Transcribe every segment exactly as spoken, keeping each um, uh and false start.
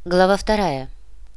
Глава вторая.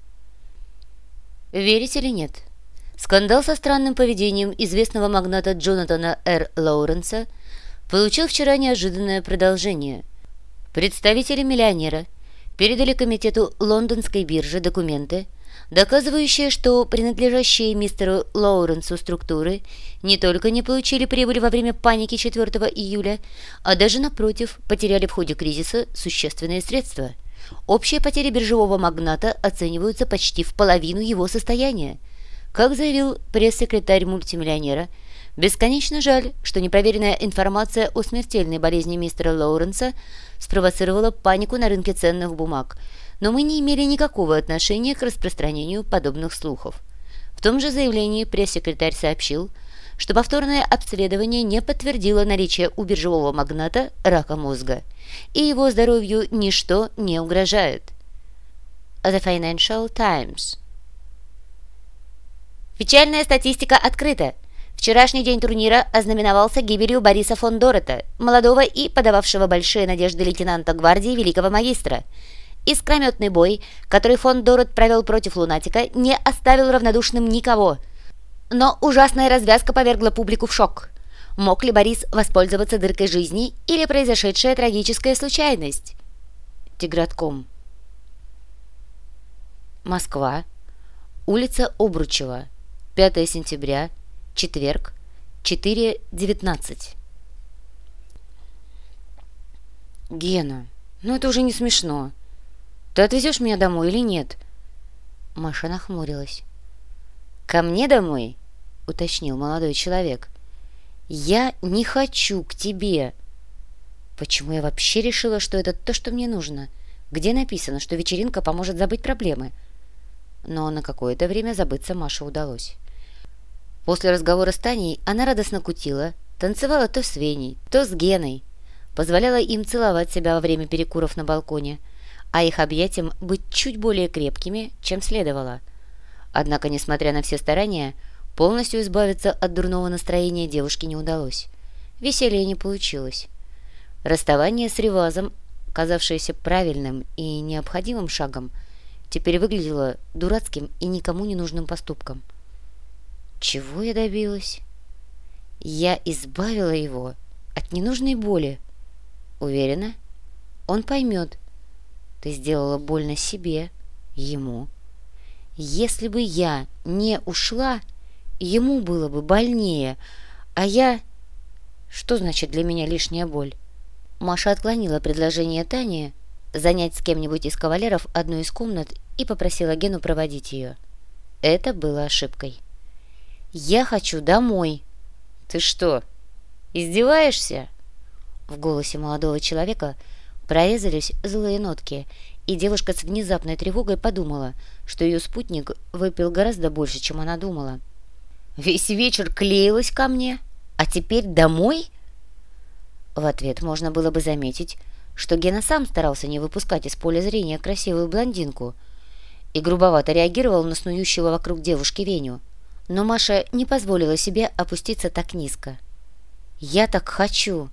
Верить или нет? Скандал со странным поведением известного магната Джонатана Р. Лоуренса получил вчера неожиданное продолжение. Представители миллионера передали комитету лондонской биржи документы, доказывающие, что принадлежащие мистеру Лоуренсу структуры не только не получили прибыль во время паники четвёртого июля, а даже, напротив, потеряли в ходе кризиса существенные средства. Общие потери биржевого магната оцениваются почти в половину его состояния. Как заявил пресс-секретарь мультимиллионера, бесконечно жаль, что непроверенная информация о смертельной болезни мистера Лоуренса спровоцировала панику на рынке ценных бумаг, но мы не имели никакого отношения к распространению подобных слухов. В том же заявлении пресс-секретарь сообщил, что повторное обследование не подтвердило наличие у биржевого магната рака мозга, и его здоровью ничто не угрожает. The Financial Times. Печальная статистика открыта. Вчерашний день турнира ознаменовался гибелью Бориса фон Дорета, молодого и подававшего большие надежды лейтенанта гвардии великого магистра. Искрометный бой, который фон Дорет провел против лунатика, не оставил равнодушным никого. Но ужасная развязка повергла публику в шок. Мог ли Борис воспользоваться дыркой жизни или произошедшая трагическая случайность? Тигратком. Москва. Улица Обручева. пятое сентября. Четверг. четыре девятнадцать. Гена, ну это уже не смешно. Ты отвезешь меня домой или нет? Маша нахмурилась. Ко мне домой? Уточнил молодой человек. Я не хочу к тебе. Почему я вообще решила, что это то, что мне нужно? Где написано, что вечеринка поможет забыть проблемы? Но на какое-то время забыться Маше удалось. После разговора с Таней она радостно кутила, танцевала то с Веней, то с Геной, позволяла им целовать себя во время перекуров на балконе, а их объятиям быть чуть более крепкими, чем следовало. Однако, несмотря на все старания, полностью избавиться от дурного настроения девушке не удалось. Веселья не получилось. Расставание с Ревазом, казавшееся правильным и необходимым шагом, теперь выглядело дурацким и никому не нужным поступком. Чего я добилась? Я избавила его от ненужной боли. Уверена, он поймет. Ты сделала больно себе, ему. Если бы я не ушла, ему было бы больнее, а я... Что значит для меня лишняя боль? Маша отклонила предложение Тани занять с кем-нибудь из кавалеров одну из комнат и попросила Гену проводить ее. Это было ошибкой. «Я хочу домой». «Ты что, издеваешься?» В голосе молодого человека прорезались злые нотки, и девушка с внезапной тревогой подумала, что ее спутник выпил гораздо больше, чем она думала. «Весь вечер клеилась ко мне, а теперь домой?» В ответ можно было бы заметить, что Гена сам старался не выпускать из поля зрения красивую блондинку и грубовато реагировал на снующего вокруг девушки Веню. Но Маша не позволила себе опуститься так низко. «Я так хочу!»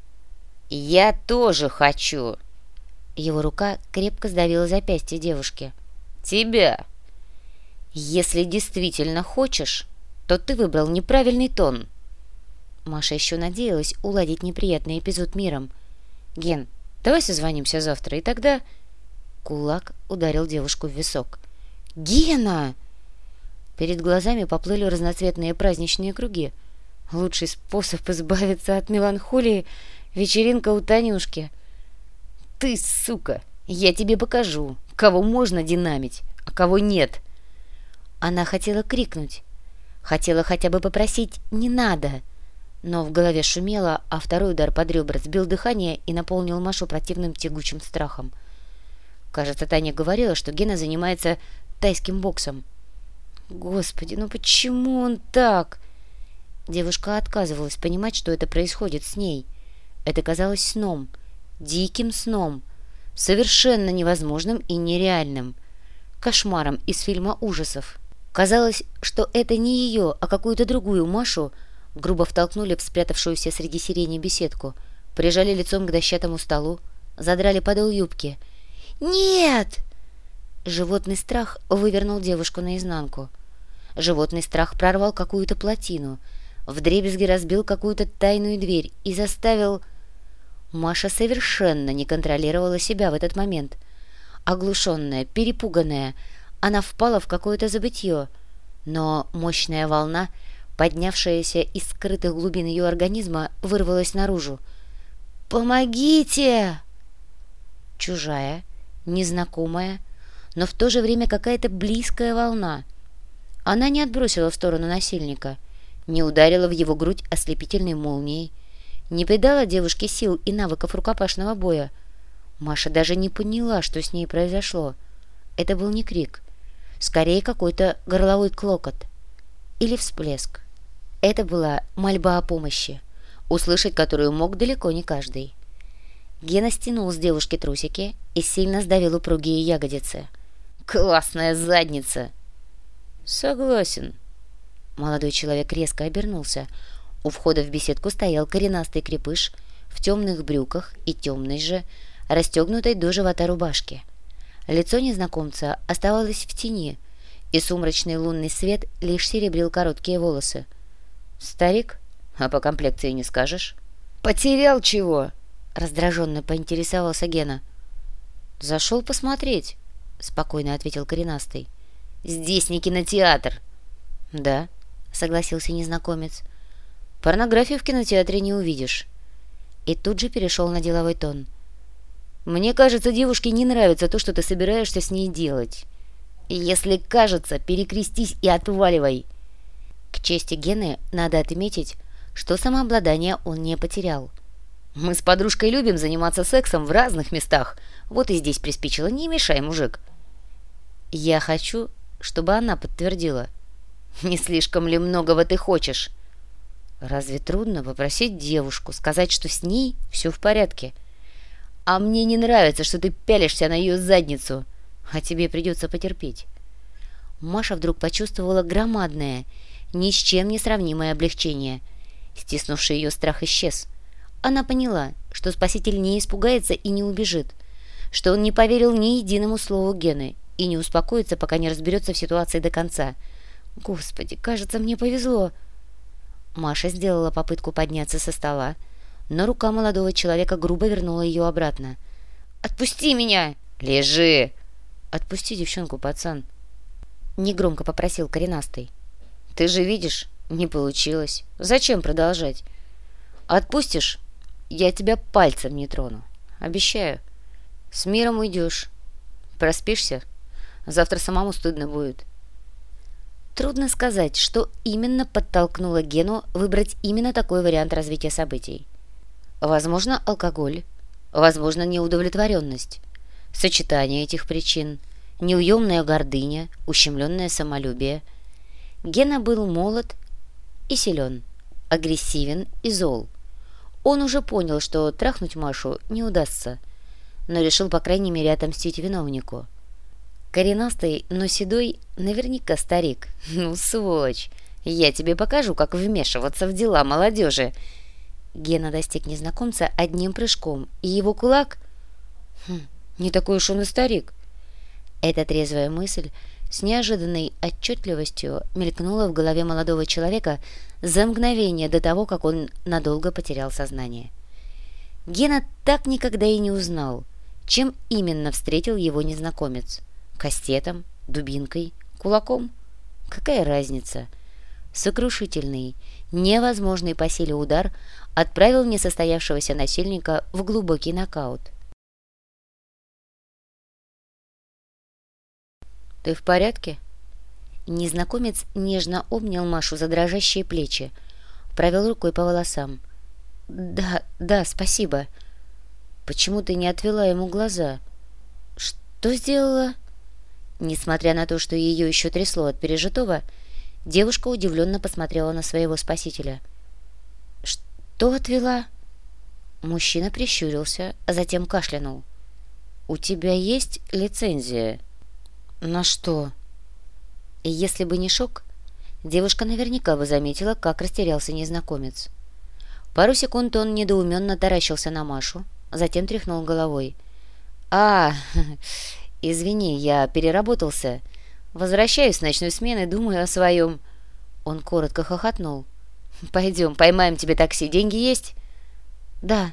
«Я тоже хочу!» Его рука крепко сдавила запястье девушки. «Тебя!» «Если действительно хочешь, то ты выбрал неправильный тон!» Маша еще надеялась уладить неприятный эпизод миром. «Ген, давай созвонимся завтра, и тогда...» Кулак ударил девушку в висок. «Гена!» Перед глазами поплыли разноцветные праздничные круги. Лучший способ избавиться от меланхолии — вечеринка у Танюшки. «Ты, сука, я тебе покажу, кого можно динамить, а кого нет!» Она хотела крикнуть, хотела хотя бы попросить «не надо», но в голове шумело, а второй удар под ребра сбил дыхание и наполнил Машу противным тягучим страхом. Кажется, Таня говорила, что Гена занимается тайским боксом. Господи, ну почему он так? Девушка отказывалась понимать, что это происходит с ней. Это казалось сном, диким сном, совершенно невозможным и нереальным, кошмаром из фильма ужасов. Казалось, что это не ее, а какую-то другую Машу грубо втолкнули в спрятавшуюся среди сирени беседку, прижали лицом к дощатому столу, задрали подол юбки. «Нет!» Животный страх вывернул девушку наизнанку. Животный страх прорвал какую-то плотину, вдребезги разбил какую-то тайную дверь и заставил... Маша совершенно не контролировала себя в этот момент. Оглушенная, перепуганная, она впала в какое-то забытье, но мощная волна, поднявшаяся из скрытых глубин ее организма, вырвалась наружу. «Помогите!» Чужая, незнакомая, но в то же время какая-то близкая волна. Она не отбросила в сторону насильника, не ударила в его грудь ослепительной молнией, не придала девушке сил и навыков рукопашного боя. Маша даже не поняла, что с ней произошло. Это был не крик, скорее какой-то горловой клокот или всплеск. Это была мольба о помощи, услышать которую мог далеко не каждый. Гена стянул с девушки трусики и сильно сдавил упругие ягодицы. «Классная задница!» «Согласен». Молодой человек резко обернулся. У входа в беседку стоял коренастый крепыш в темных брюках и темной же, расстегнутой до живота рубашке. Лицо незнакомца оставалось в тени, и сумрачный лунный свет лишь серебрил короткие волосы. «Старик? А по комплекции не скажешь?» «Потерял чего?» — раздраженно поинтересовался Гена. «Зашел посмотреть», — спокойно ответил коренастый. «Здесь не кинотеатр». «Да», — согласился незнакомец. «Порнографию в кинотеатре не увидишь». И тут же перешел на деловой тон. «Мне кажется, девушке не нравится то, что ты собираешься с ней делать. Если кажется, перекрестись и отваливай». К чести Гены надо отметить, что самообладание он не потерял. «Мы с подружкой любим заниматься сексом в разных местах. Вот и здесь приспичило. Не мешай, мужик». «Я хочу, чтобы она подтвердила». «Не слишком ли многого ты хочешь?» «Разве трудно попросить девушку сказать, что с ней все в порядке?» «А мне не нравится, что ты пялишься на ее задницу, а тебе придется потерпеть». Маша вдруг почувствовала громадное, ни с чем не сравнимое облегчение. Стиснувший ее страх исчез. Она поняла, что спаситель не испугается и не убежит, что он не поверил ни единому слову Гены и не успокоится, пока не разберется в ситуации до конца. «Господи, кажется, мне повезло». Маша сделала попытку подняться со стола, но рука молодого человека грубо вернула ее обратно. «Отпусти меня!» «Лежи!» «Отпусти девчонку, пацан!» Негромко попросил коренастый. «Ты же видишь, не получилось. Зачем продолжать? Отпустишь, я тебя пальцем не трону. Обещаю. С миром уйдешь. Проспишься, завтра самому стыдно будет». Трудно сказать, что именно подтолкнуло Гену выбрать именно такой вариант развития событий. Возможно, алкоголь, возможно, неудовлетворенность. Сочетание этих причин, неуемная гордыня, ущемленное самолюбие. Гена был молод и силен, агрессивен и зол. Он уже понял, что трахнуть Машу не удастся, но решил, по крайней мере, отомстить виновнику. Коренастый, но седой, наверняка старик. «Ну, сволочь, я тебе покажу, как вмешиваться в дела молодежи». Гена достиг незнакомца одним прыжком, и его кулак... Хм, не такой уж он и старик. Эта трезвая мысль с неожиданной отчетливостью мелькнула в голове молодого человека за мгновение до того, как он надолго потерял сознание. Гена так никогда и не узнал, чем именно встретил его незнакомец. Кастетом, дубинкой, кулаком? Какая разница? Сокрушительный, невозможный по силе удар отправил несостоявшегося насильника в глубокий нокаут. «Ты в порядке?» Незнакомец нежно обнял Машу за дрожащие плечи, провел рукой по волосам. «Да, да, спасибо». «Почему ты не отвела ему глаза?» «Что сделала?» Несмотря на то, что ее еще трясло от пережитого, девушка удивленно посмотрела на своего спасителя. «Что отвела?» Мужчина прищурился, а затем кашлянул. «У тебя есть лицензия?» «На что?» Если бы не шок, девушка наверняка бы заметила, как растерялся незнакомец. Пару секунд он недоуменно таращился на Машу, затем тряхнул головой. «А, «Извини, я переработался. Возвращаюсь с ночной смены, думаю о своем». Он коротко хохотнул. «Пойдем, поймаем тебе такси. Деньги есть?» «Да».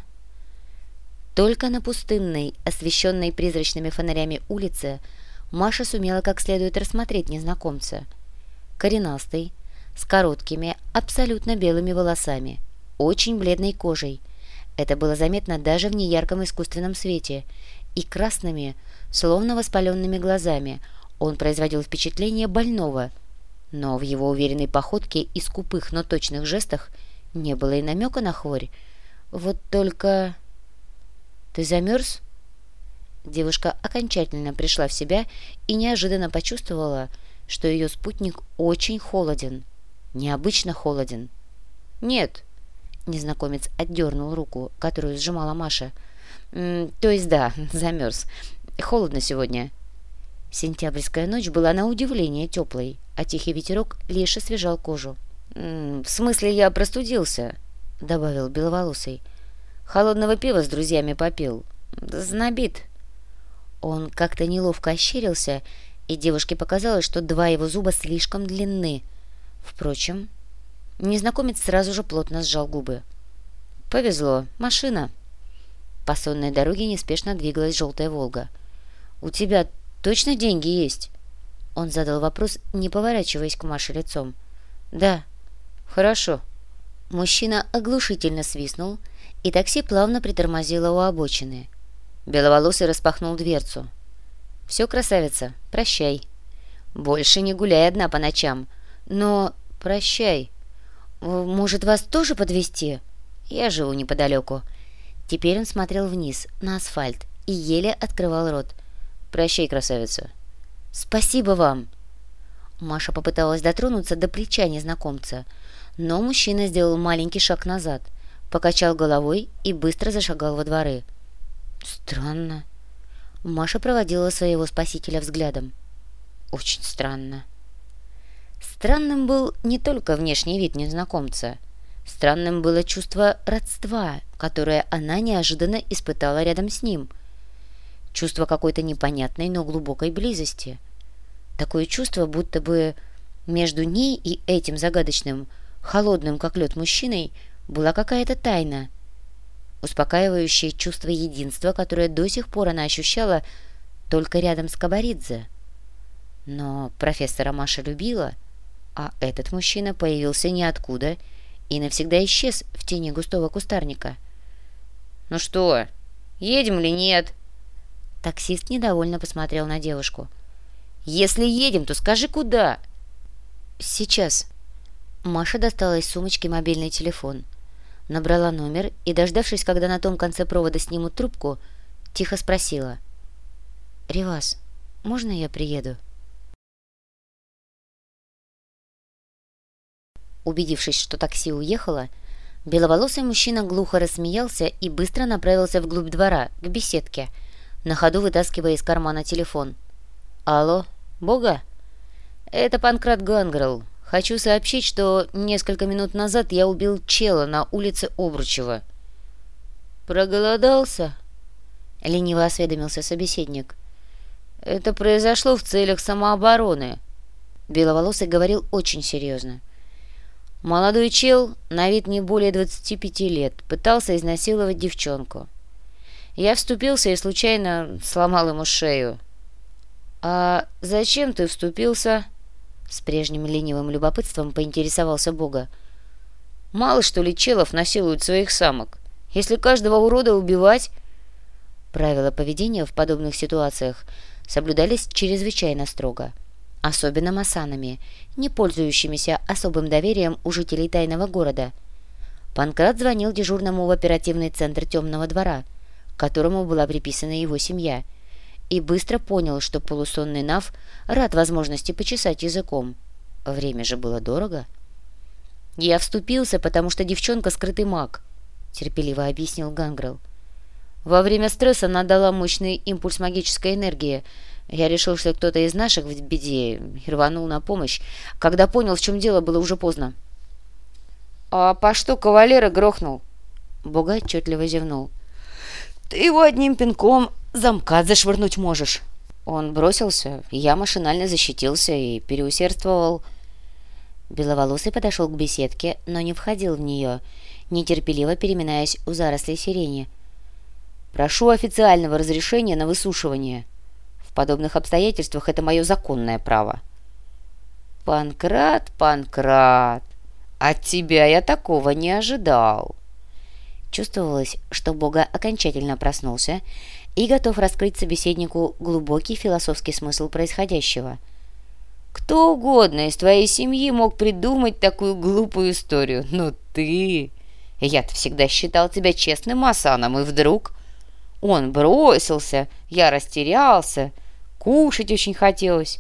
Только на пустынной, освещенной призрачными фонарями улице Маша сумела как следует рассмотреть незнакомца. Коренастый, с короткими, абсолютно белыми волосами, очень бледной кожей. Это было заметно даже в неярком искусственном свете. И красными, словно воспаленными глазами он производил впечатление больного. Но в его уверенной походке и скупых, но точных жестах не было и намека на хворь. Вот только... «Ты замерз?» Девушка окончательно пришла в себя и неожиданно почувствовала, что ее спутник очень холоден. Необычно холоден. «Нет», — незнакомец отдернул руку, которую сжимала Маша. «М, «То есть да, замерз. Холодно сегодня». Сентябрьская ночь была на удивление теплой, а тихий ветерок лишь освежал кожу. «М, «В смысле, я простудился», — добавил беловолосый. «Холодного пива с друзьями попил. Знобит». Он как-то неловко ощерился, и девушке показалось, что два его зуба слишком длинны. Впрочем, незнакомец сразу же плотно сжал губы. «Повезло. Машина». По сонной дороге неспешно двигалась желтая «Волга». «У тебя точно деньги есть?» Он задал вопрос, не поворачиваясь к Маше лицом. «Да». «Хорошо». Мужчина оглушительно свистнул, и такси плавно притормозило у обочины. Беловолосый распахнул дверцу. «Все, красавица, прощай. Больше не гуляй одна по ночам. Но прощай. Может, вас тоже подвезти? Я живу неподалеку». Теперь он смотрел вниз, на асфальт, и еле открывал рот. «Прощай, красавица». «Спасибо вам». Маша попыталась дотронуться до плеча незнакомца, но мужчина сделал маленький шаг назад, покачал головой и быстро зашагал во дворы. «Странно». Маша проводила своего спасителя взглядом. «Очень странно». Странным был не только внешний вид незнакомца. Странным было чувство родства, которое она неожиданно испытала рядом с ним. Чувство какой-то непонятной, но глубокой близости. Такое чувство, будто бы между ней и этим загадочным, холодным как лед мужчиной была какая-то тайна. Успокаивающее чувство единства, которое до сих пор она ощущала только рядом с Кабаридзе. Но профессора Маша любила, а этот мужчина появился ниоткуда и навсегда исчез в тени густого кустарника. «Ну что, едем или нет?» Таксист недовольно посмотрел на девушку. «Если едем, то скажи, куда?» «Сейчас». Маша достала из сумочки мобильный телефон. Набрала номер и, дождавшись, когда на том конце провода снимут трубку, тихо спросила. «Ривас, можно я приеду?» Убедившись, что такси уехало, беловолосый мужчина глухо рассмеялся и быстро направился вглубь двора, к беседке, на ходу вытаскивая из кармана телефон. «Алло, Бога? Это Панкрат Гангрел. Хочу сообщить, что несколько минут назад я убил чела на улице Обручева». «Проголодался?» — лениво осведомился собеседник. «Это произошло в целях самообороны». Беловолосый говорил очень серьезно. «Молодой чел, на вид не более двадцати пяти лет, пытался изнасиловать девчонку. Я вступился и случайно сломал ему шею». «А зачем ты вступился?» С прежним ленивым любопытством поинтересовался Бога. «Мало, что ли, челов насилуют своих самок? Если каждого урода убивать...» Правила поведения в подобных ситуациях соблюдались чрезвычайно строго. Особенно масанами, не пользующимися особым доверием у жителей тайного города. Панкрат звонил дежурному в оперативный центр Темного двора, к которому была приписана его семья, и быстро понял, что полусонный Нав рад возможности почесать языком. Время же было дорого. «Я вступился, потому что девчонка скрытый маг», — терпеливо объяснил Гангрел. «Во время стресса она дала мощный импульс магической энергии. Я решил, что кто-то из наших в беде, и рванул на помощь. Когда понял, в чем дело, было уже поздно». «А по что кавалера грохнул?» Бога отчетливо зевнул. «Ты его одним пинком замка зашвырнуть можешь». Он бросился, я машинально защитился и переусердствовал. Беловолосый подошел к беседке, но не входил в нее, нетерпеливо переминаясь у зарослей сирени. «Прошу официального разрешения на высушивание. В подобных обстоятельствах это мое законное право». «Панкрат, Панкрат, от тебя я такого не ожидал». Чувствовалось, что Бога окончательно проснулся и готов раскрыть собеседнику глубокий философский смысл происходящего. «Кто угодно из твоей семьи мог придумать такую глупую историю, но ты... Я-то всегда считал тебя честным Асаном, и вдруг... Он бросился, я растерялся, кушать очень хотелось».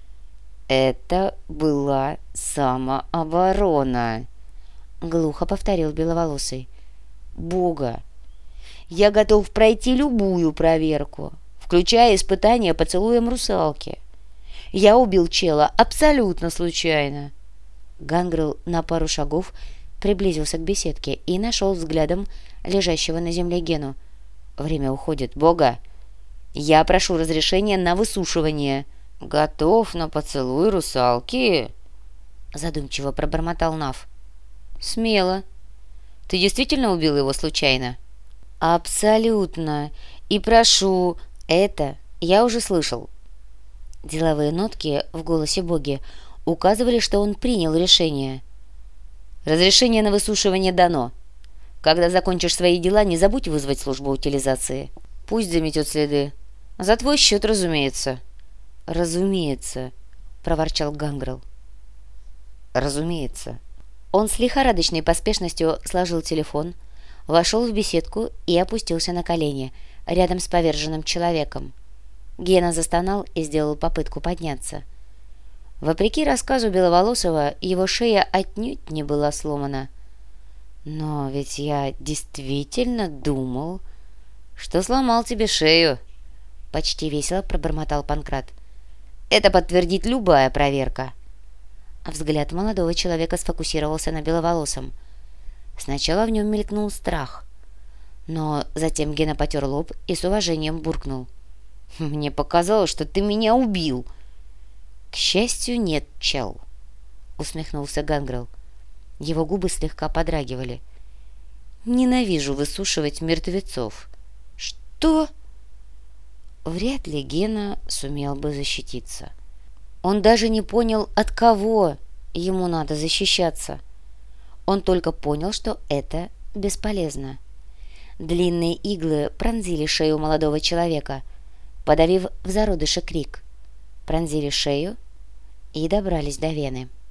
«Это была самооборона», — глухо повторил Беловолосый. «Бога, я готов пройти любую проверку, включая испытание поцелуем русалки. Я убил чела абсолютно случайно». Гангрел на пару шагов приблизился к беседке и нашел взглядом лежащего на земле Гену. «Время уходит, Бога. Я прошу разрешения на высушивание». «Готов на поцелуй русалки?» Задумчиво пробормотал Нав. «Смело. Ты действительно убил его случайно?» «Абсолютно. И прошу, это я уже слышал». Деловые нотки в голосе Боги указывали, что он принял решение. «Разрешение на высушивание дано. Когда закончишь свои дела, не забудь вызвать службу утилизации. Пусть заметет следы. За твой счет, разумеется». «Разумеется», — проворчал Гангрел. «Разумеется». Он с лихорадочной поспешностью сложил телефон, вошел в беседку и опустился на колени рядом с поверженным человеком. Гена застонал и сделал попытку подняться. Вопреки рассказу Беловолосого, его шея отнюдь не была сломана. «Но ведь я действительно думал, что сломал тебе шею», — почти весело пробормотал Панкрат. «Это подтвердит любая проверка». Взгляд молодого человека сфокусировался на Беловолосом. Сначала в нем мелькнул страх, но затем Гена потер лоб и с уважением буркнул: «Мне показалось, что ты меня убил». «К счастью, нет, чел», — усмехнулся Гангрел. Его губы слегка подрагивали. «Ненавижу высушивать мертвецов». «Что?» Вряд ли Гена сумел бы защититься. Он даже не понял, от кого ему надо защищаться. Он только понял, что это бесполезно. Длинные иглы пронзили шею молодого человека, подавив в зародыше крик. Пронзили шею и добрались до вены.